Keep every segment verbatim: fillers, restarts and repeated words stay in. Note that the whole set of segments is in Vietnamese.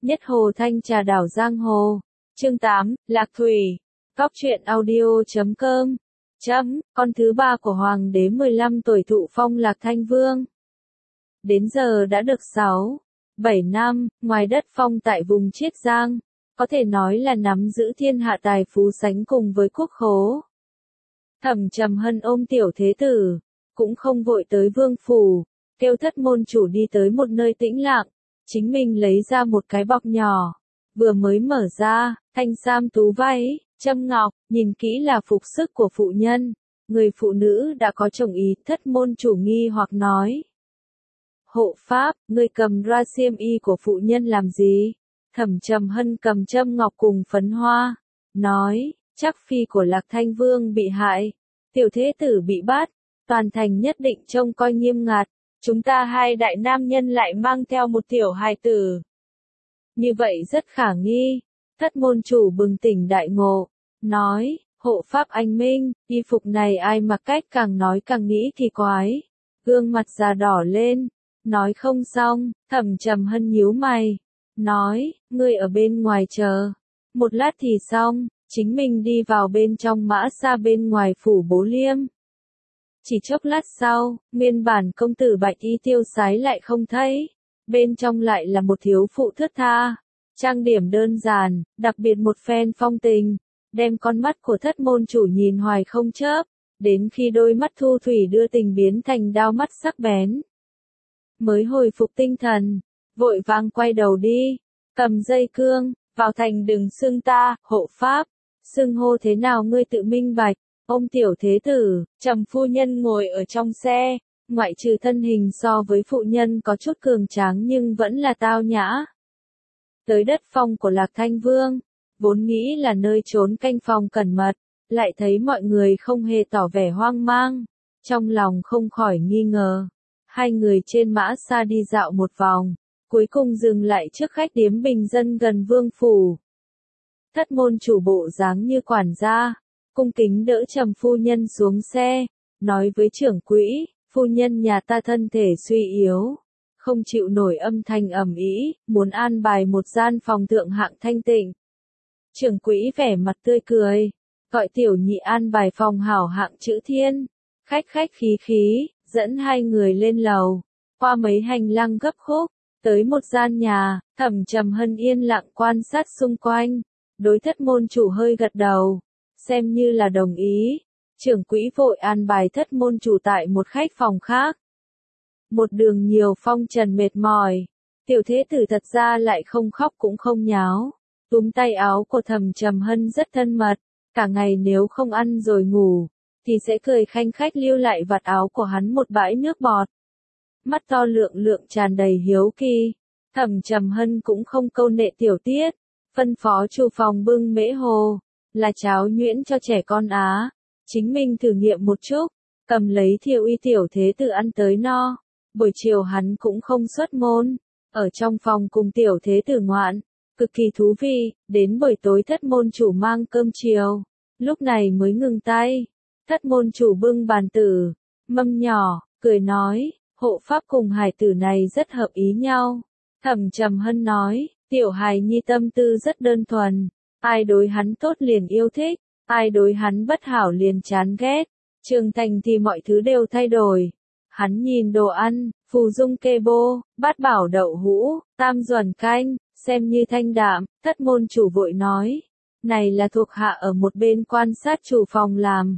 Nhất Hồ Thanh Trà Đảo Giang Hồ. Chương tám, Lạc Thủy. Góc truyện audio chấm com. Chấm, con thứ ba của Hoàng đế mười lăm tuổi thụ phong Lạc Thanh Vương. Đến giờ đã được sáu, bảy năm, ngoài đất phong tại vùng Chiết Giang, có thể nói là nắm giữ thiên hạ tài phú sánh cùng với quốc khố. Thẩm Trầm Hân ôm tiểu thế tử, cũng không vội tới vương phủ, kêu thất môn chủ đi tới một nơi tĩnh lặng, chính mình lấy ra một cái bọc nhỏ, vừa mới mở ra, thanh sam tú váy, châm ngọc, nhìn kỹ là phục sức của phụ nhân, người phụ nữ đã có chồng ý. Thất môn chủ nghi hoặc nói: Hộ pháp, ngươi cầm ra xiêm y của phụ nhân làm gì? Thẩm Trầm Hân cầm châm ngọc cùng phấn hoa, nói: chắc phi của Lạc Thanh Vương bị hại, tiểu thế tử bị bắt, toàn thành nhất định trông coi nghiêm ngặt, chúng ta hai đại nam nhân lại mang theo một tiểu hài tử. Như vậy rất khả nghi. Thất môn chủ bừng tỉnh đại ngộ, nói: hộ pháp anh minh, y phục này ai mặc cách càng nói càng nghĩ kỳ quái. Gương mặt già đỏ lên, nói không xong. Thẩm Trầm Hân nhíu mày, nói: ngươi ở bên ngoài chờ, một lát thì xong. Chính mình đi vào bên trong mã xa bên ngoài phủ Bố Liêm. Chỉ chốc lát sau, nguyên bản công tử bạch y tiêu sái lại không thấy, bên trong lại là một thiếu phụ thướt tha, trang điểm đơn giản, đặc biệt một phen phong tình, đem con mắt của thất môn chủ nhìn hoài không chớp, đến khi đôi mắt thu thủy đưa tình biến thành đao mắt sắc bén. Mới hồi phục tinh thần, vội vàng quay đầu đi, cầm dây cương, vào thành đừng xưng ta, hộ pháp, xưng hô thế nào ngươi tự minh bạch. Ông tiểu thế tử, Trầm phu nhân ngồi ở trong xe, ngoại trừ thân hình so với phụ nhân có chút cường tráng nhưng vẫn là tao nhã. Tới đất phong của Lạc Thanh Vương, vốn nghĩ là nơi trốn canh phòng cẩn mật, lại thấy mọi người không hề tỏ vẻ hoang mang, trong lòng không khỏi nghi ngờ. Hai người trên mã xa đi dạo một vòng, cuối cùng dừng lại trước khách điếm bình dân gần vương phủ. Thất môn chủ bộ dáng như quản gia, cung kính đỡ Trầm phu nhân xuống xe, nói với trưởng quỹ: phu nhân nhà ta thân thể suy yếu, không chịu nổi âm thanh ầm ĩ, muốn an bài một gian phòng thượng hạng thanh tịnh. Trưởng quỹ vẻ mặt tươi cười, gọi tiểu nhị an bài phòng hảo hạng chữ thiên, khách khách khí khí, dẫn hai người lên lầu, qua mấy hành lang gấp khúc, tới một gian nhà. Thẩm Trầm Hân yên lặng quan sát xung quanh, đối thất môn chủ hơi gật đầu, xem như là đồng ý. Trưởng quỹ vội an bài thất môn chủ tại một khách phòng khác. Một đường nhiều phong trần mệt mỏi, tiểu thế tử thật ra lại không khóc cũng không nháo, túm tay áo của Thẩm Trầm Hân rất thân mật, cả ngày nếu không ăn rồi ngủ, thì sẽ cười khanh khách lưu lại vạt áo của hắn một bãi nước bọt. Mắt to lượng lượng tràn đầy hiếu kỳ, Thẩm Trầm Hân cũng không câu nệ tiểu tiết, phân phó chủ phòng bưng mễ hồ, là cháo nhuyễn cho trẻ con Á, chính mình thử nghiệm một chút, cầm lấy thiệu y tiểu thế tử ăn tới no. Buổi chiều hắn cũng không xuất môn, ở trong phòng cùng tiểu thế tử ngoạn, cực kỳ thú vị. Đến buổi tối thất môn chủ mang cơm chiều, lúc này mới ngừng tay. Thất môn chủ bưng bàn tử, mâm nhỏ, cười nói: hộ pháp cùng hài tử này rất hợp ý nhau. Thẩm Trầm Hân nói: tiểu hài nhi tâm tư rất đơn thuần, ai đối hắn tốt liền yêu thích, ai đối hắn bất hảo liền chán ghét. Trưởng thành thì mọi thứ đều thay đổi. Hắn nhìn đồ ăn, phù dung kê bô, bát bảo đậu hũ, tam duẩn canh, xem như thanh đạm. Thất môn chủ vội nói: này là thuộc hạ ở một bên quan sát chủ phòng làm.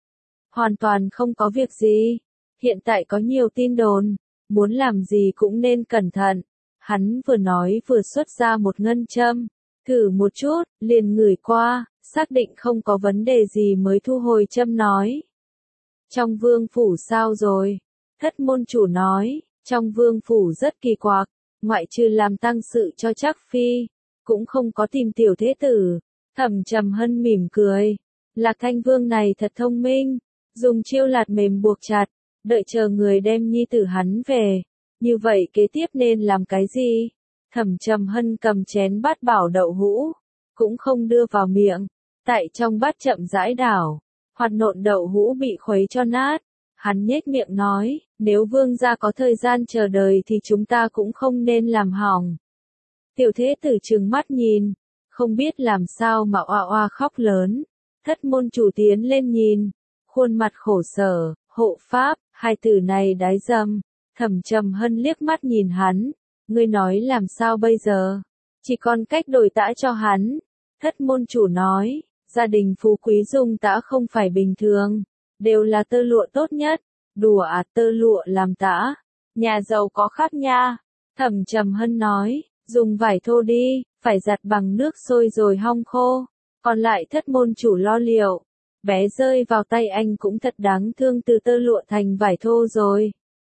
Hoàn toàn không có việc gì. Hiện tại có nhiều tin đồn, muốn làm gì cũng nên cẩn thận. Hắn vừa nói vừa xuất ra một ngân châm, thử một chút, liền ngửi qua, xác định không có vấn đề gì mới thu hồi châm nói: trong vương phủ sao rồi? Thất môn chủ nói: trong vương phủ rất kỳ quặc, ngoại trừ làm tăng sự cho chắc phi, cũng không có tìm tiểu thế tử. Thẩm Trầm Hân mỉm cười: Lạc Thanh Vương này thật thông minh, dùng chiêu lạt mềm buộc chặt, đợi chờ người đem nhi tử hắn về. Như vậy kế tiếp nên làm cái gì? Thẩm Trầm Hân cầm chén bát bảo đậu hũ, cũng không đưa vào miệng, tại trong bát chậm rãi đảo, hoạt nộn đậu hũ bị khuấy cho nát. Hắn nhếch miệng nói: nếu vương gia có thời gian chờ đợi thì chúng ta cũng không nên làm hỏng. Tiểu thế tử trừng mắt nhìn, không biết làm sao mà oa oa khóc lớn. Thất môn chủ tiến lên nhìn, khuôn mặt khổ sở, hộ pháp, hai từ này đái dâm. Thẩm Trầm Hân liếc mắt nhìn hắn, ngươi nói làm sao bây giờ? Chỉ còn cách đổi tã cho hắn. Thất môn chủ nói, gia đình phú quý dùng tã không phải bình thường, đều là tơ lụa tốt nhất. Đùa à, tơ lụa làm tã, nhà giàu có khác nha. Thẩm Trầm Hân nói, dùng vải thô đi, phải giặt bằng nước sôi rồi hong khô, còn lại thất môn chủ lo liệu. Bé rơi vào tay anh cũng thật đáng thương, từ tơ lụa thành vải thô rồi.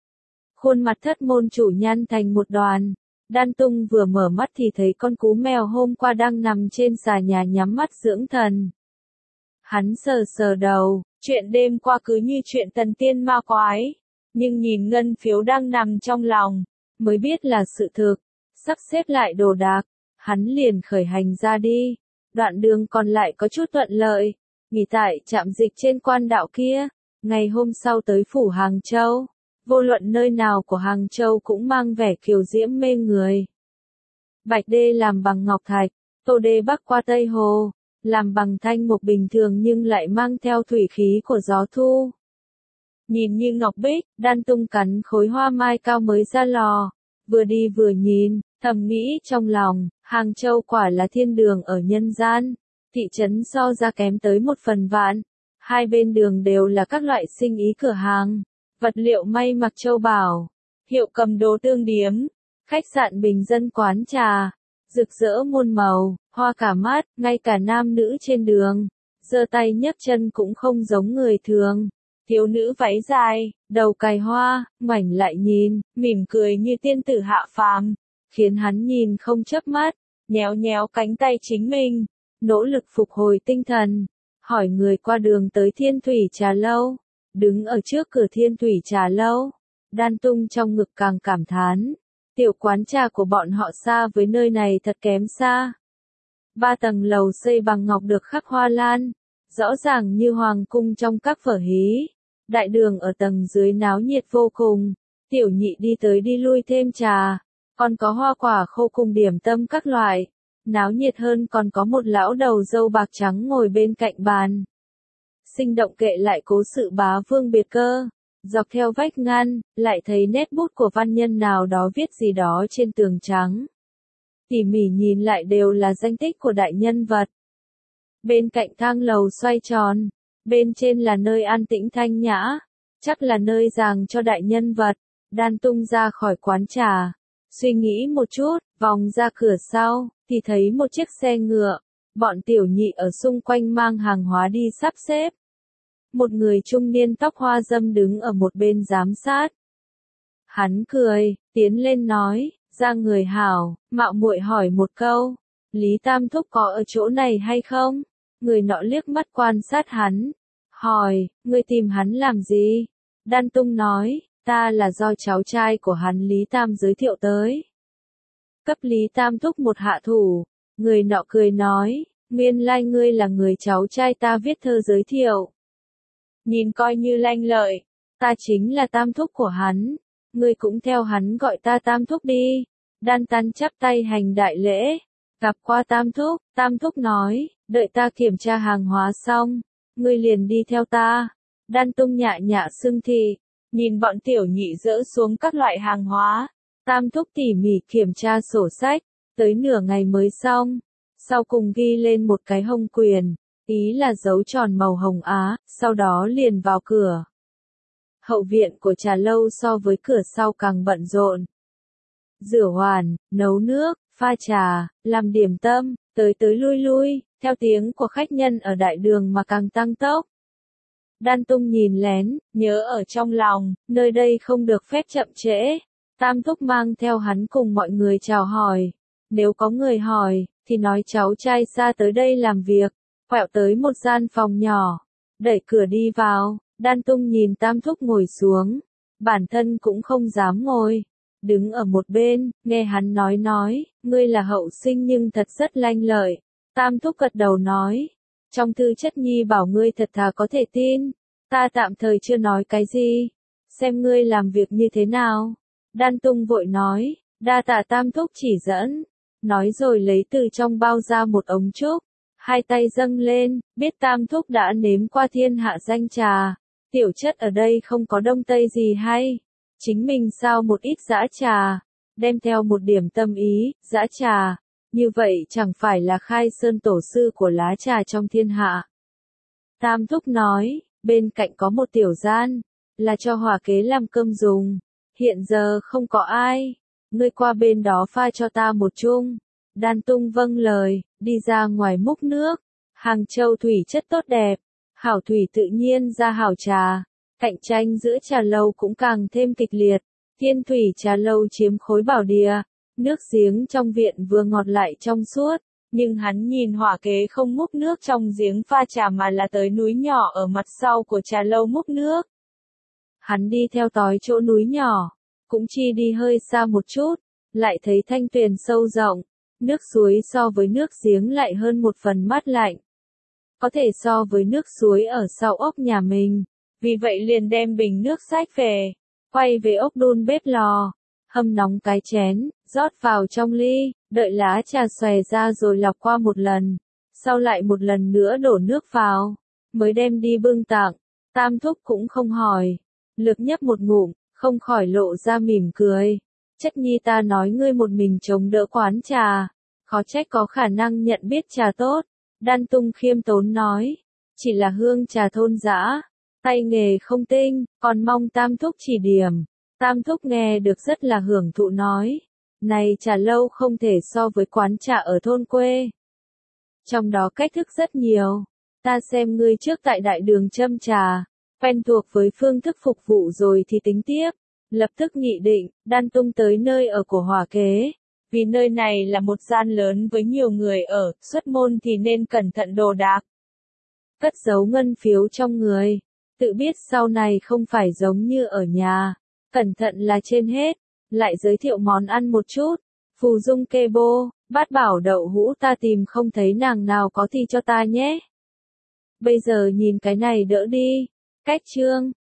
Khuôn mặt thất môn chủ nhăn thành một đoàn. Đan Tung vừa mở mắt thì thấy con cú mèo hôm qua đang nằm trên xà nhà nhắm mắt dưỡng thần. Hắn sờ sờ đầu, chuyện đêm qua cứ như chuyện thần tiên ma quái, nhưng nhìn ngân phiếu đang nằm trong lòng, mới biết là sự thực. Sắp xếp lại đồ đạc, hắn liền khởi hành ra đi. Đoạn đường còn lại có chút thuận lợi, nghỉ tại trạm dịch trên quan đạo kia. Ngày hôm sau tới phủ Hàng Châu, vô luận nơi nào của Hàng Châu cũng mang vẻ kiều diễm mê người. Bạch đê làm bằng ngọc thạch, tô đê bắc qua Tây Hồ, làm bằng thanh mục bình thường nhưng lại mang theo thủy khí của gió thu. Nhìn như ngọc bích, Đan Tung cắn khối hoa mai cao mới ra lò, vừa đi vừa nhìn, thầm nghĩ trong lòng, Hàng Châu quả là thiên đường ở nhân gian. Thị trấn so ra kém tới một phần vạn, hai bên đường đều là các loại sinh ý cửa hàng, vật liệu may mặc châu báu, hiệu cầm đồ tương điếm, khách sạn bình dân quán trà, rực rỡ muôn màu, hoa cả mắt, ngay cả nam nữ trên đường, giơ tay nhấc chân cũng không giống người thường. Thiếu nữ váy dài, đầu cài hoa, ngoảnh lại nhìn, mỉm cười như tiên tử hạ phàm, khiến hắn nhìn không chớp mắt, nhéo nhéo cánh tay chính mình, nỗ lực phục hồi tinh thần, hỏi người qua đường tới Thiên Thủy Trà Lâu. Đứng ở trước cửa Thiên Thủy Trà Lâu, Đan Tung trong ngực càng cảm thán, tiểu quán trà của bọn họ xa với nơi này thật kém xa. Ba tầng lầu xây bằng ngọc được khắc hoa lan, rõ ràng như hoàng cung trong các vở hí. Đại đường ở tầng dưới náo nhiệt vô cùng, tiểu nhị đi tới đi lui thêm trà, còn có hoa quả khô cùng điểm tâm các loại. Náo nhiệt hơn còn có một lão đầu râu bạc trắng ngồi bên cạnh bàn. Sinh động kệ lại cố sự bá vương biệt cơ. Dọc theo vách ngăn, lại thấy nét bút của văn nhân nào đó viết gì đó trên tường trắng. Tỉ mỉ nhìn lại đều là danh tích của đại nhân vật. Bên cạnh thang lầu xoay tròn, bên trên là nơi an tĩnh thanh nhã, chắc là nơi giàng cho đại nhân vật. Đan Tung ra khỏi quán trà, suy nghĩ một chút, vòng ra cửa sau, thì thấy một chiếc xe ngựa, bọn tiểu nhị ở xung quanh mang hàng hóa đi sắp xếp. Một người trung niên tóc hoa râm đứng ở một bên giám sát. Hắn cười, tiến lên nói, ra người hảo, mạo muội hỏi một câu, Lý Tam Thúc có ở chỗ này hay không? Người nọ liếc mắt quan sát hắn, hỏi, ngươi tìm hắn làm gì? Đan Tung nói, ta là do cháu trai của hắn Lý Tam giới thiệu tới. Cấp Lý Tam Thúc một hạ thủ, người nọ cười nói, nguyên lai ngươi là người cháu trai ta viết thơ giới thiệu. Nhìn coi như lanh lợi, ta chính là Tam Thúc của hắn, ngươi cũng theo hắn gọi ta Tam Thúc đi. Đan Tán chắp tay hành đại lễ, gặp qua Tam Thúc. Tam Thúc nói, đợi ta kiểm tra hàng hóa xong, ngươi liền đi theo ta. Đan Tung nhạ nhạ xưng thị, nhìn bọn tiểu nhị dỡ xuống các loại hàng hóa. Tam Thúc tỉ mỉ kiểm tra sổ sách, tới nửa ngày mới xong, sau cùng ghi lên một cái hồng quyền, ý là dấu tròn màu hồng á, sau đó liền vào cửa. Hậu viện của trà lâu so với cửa sau càng bận rộn. Rửa hoàn, nấu nước, pha trà, làm điểm tâm, tới tới lui lui, theo tiếng của khách nhân ở đại đường mà càng tăng tốc. Đan Tung nhìn lén, nhớ ở trong lòng, nơi đây không được phép chậm trễ. Tam Thúc mang theo hắn cùng mọi người chào hỏi. Nếu có người hỏi, thì nói cháu trai xa tới đây làm việc, quẹo tới một gian phòng nhỏ, đẩy cửa đi vào. Đan Tung nhìn Tam Thúc ngồi xuống, bản thân cũng không dám ngồi, đứng ở một bên, nghe hắn nói nói, ngươi là hậu sinh nhưng thật rất lanh lợi. Tam Thúc gật đầu nói, trong thư chất nhi bảo ngươi thật thà có thể tin, ta tạm thời chưa nói cái gì, xem ngươi làm việc như thế nào. Đan Tung vội nói, đa tạ Tam Thúc chỉ dẫn, nói rồi lấy từ trong bao ra một ống trúc, hai tay dâng lên, biết Tam Thúc đã nếm qua thiên hạ danh trà, tiểu chất ở đây không có đông tây gì hay, chính mình sao một ít dã trà, đem theo một điểm tâm ý, dã trà, như vậy chẳng phải là khai sơn tổ sư của lá trà trong thiên hạ. Tam Thúc nói, bên cạnh có một tiểu gian, là cho Hòa kế làm cơm dùng, hiện giờ không có ai, ngươi qua bên đó pha cho ta một chung. Đan Tung vâng lời, đi ra ngoài múc nước, Hàng Châu thủy chất tốt đẹp, hảo thủy tự nhiên ra hảo trà, cạnh tranh giữa trà lâu cũng càng thêm kịch liệt, Thiên Thủy trà lâu chiếm khối bảo địa, nước giếng trong viện vừa ngọt lại trong suốt, nhưng hắn nhìn Hỏa kế không múc nước trong giếng pha trà mà là tới núi nhỏ ở mặt sau của trà lâu múc nước. Hắn đi theo tói chỗ núi nhỏ, cũng chỉ đi hơi xa một chút, lại thấy thanh tuyền sâu rộng, nước suối so với nước giếng lại hơn một phần mát lạnh. Có thể so với nước suối ở sau ốc nhà mình, vì vậy liền đem bình nước xách về, quay về ốc đun bếp lò, hâm nóng cái chén, rót vào trong ly, đợi lá trà xòe ra rồi lọc qua một lần, sau lại một lần nữa đổ nước vào, mới đem đi bưng tặng. Tam Thúc cũng không hỏi, lược nhấp một ngụm, không khỏi lộ ra mỉm cười. Chất nhi ta nói ngươi một mình chống đỡ quán trà, khó trách có khả năng nhận biết trà tốt. Đan Tung khiêm tốn nói, chỉ là hương trà thôn dã, tay nghề không tinh, còn mong Tam Thúc chỉ điểm. Tam Thúc nghe được rất là hưởng thụ nói, này trà lâu không thể so với quán trà ở thôn quê. Trong đó cách thức rất nhiều, ta xem ngươi trước tại đại đường châm trà, quen thuộc với phương thức phục vụ rồi thì tính tiếp. Lập tức nghị định, Đan Tung tới nơi ở của Hỏa kế. Vì nơi này là một gian lớn với nhiều người ở, xuất môn thì nên cẩn thận đồ đạc. Cất giấu ngân phiếu trong người, tự biết sau này không phải giống như ở nhà, cẩn thận là trên hết, lại giới thiệu món ăn một chút. Phù dung kê bô, bát bảo đậu hũ ta tìm không thấy nàng nào có thì cho ta nhé. Bây giờ nhìn cái này đỡ đi, cách trương.